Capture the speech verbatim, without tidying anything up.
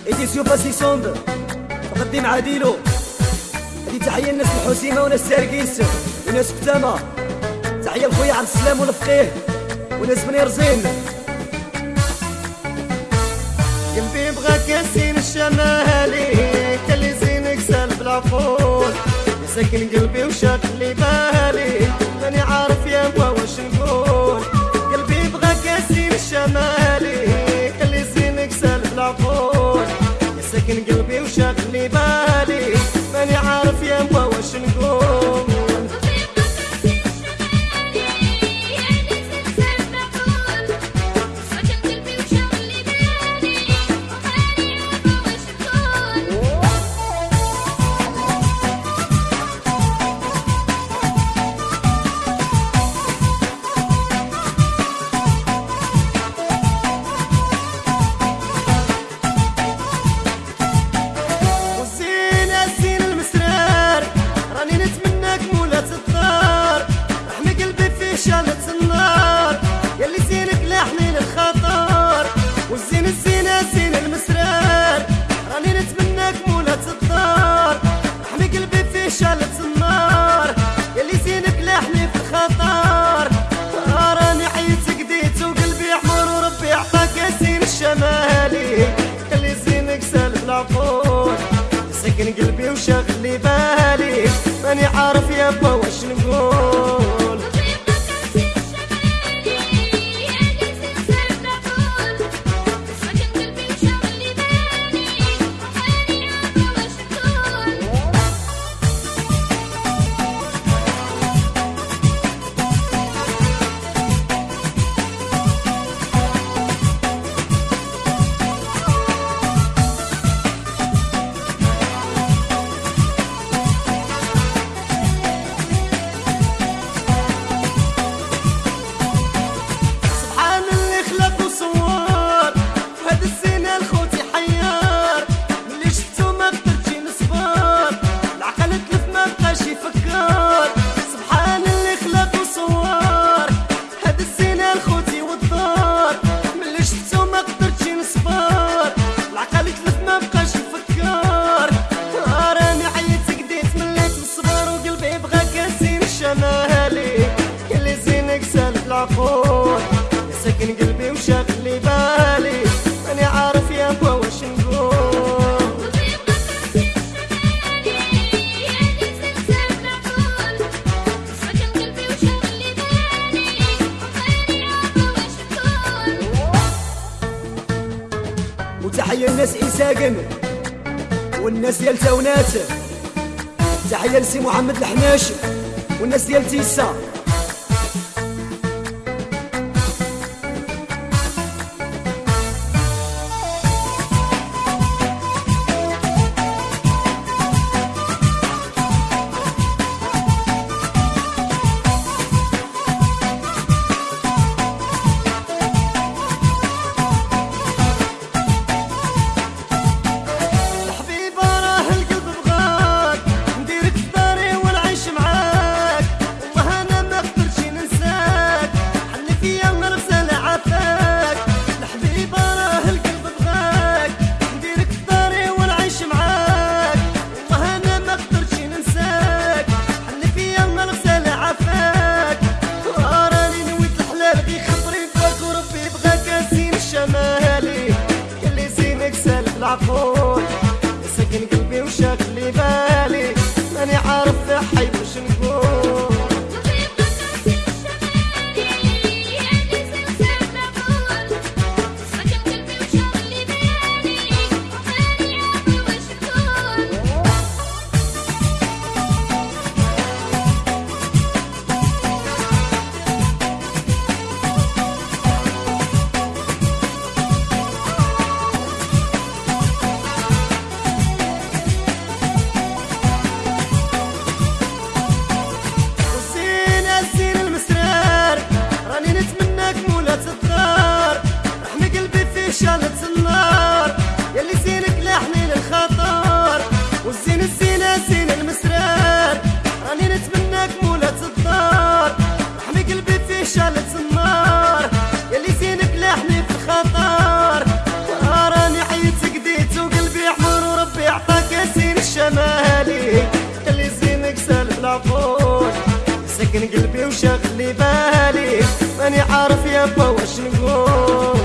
إديسيون باسي سوند تقدم عاديلو. هذه تحية لناس الحسيمة وناس سارقيس وناس كتامة. تحية لخويا عبد السلام والفقيه وناس بني رزين. قلبي بغاك ياسين الشمالي كلي زينك سالب العفول يا ساكن قلبي وشاغل لي بالي ماني عارف يا بوا واش نقول. قلبي بغاك ياسين الشمالي كلي زينك سالب العفول يا ساكن قلبي وشاغل لي بالي ماني عارف يا بوا واش نقول. شالت النار يلي زينك لاحني للخطر والزين الزينة زين المسرار راني نتمناك مولاة الدار. رحمي قلبي فيه شالت النار يلي زينك لاحني في الخطر. راني حيت قديت وقلبي حمر وربي عطاك يا زين الشمالي خلي زينك سالب العفول ساكن قلبي وشاغل لي بالي ماني عارف يا با واش نقول. سبحان اللي خلق وصور هاد الزينة الخوتي والدار ملي شفتو ما قدرتش نصبر العقل يتلف ما بقاش يفكر. راني عييت قديت مليت نصبر وقلبي بغاك يا زين الشمالي كلي زينك سالب العفول يا ساكن قلبي وشاغل لي بالي ماني عارف يا بوا واش نقول. وتحية للناس إيساقن والناس ديال تاونات. تحية لسي محمد الحناش والناس ديال تيسا. نديرك في داري ونعيش معاك والله انا سكن قلبي وشغلي بالي، ماني عارف يابا واش نقول.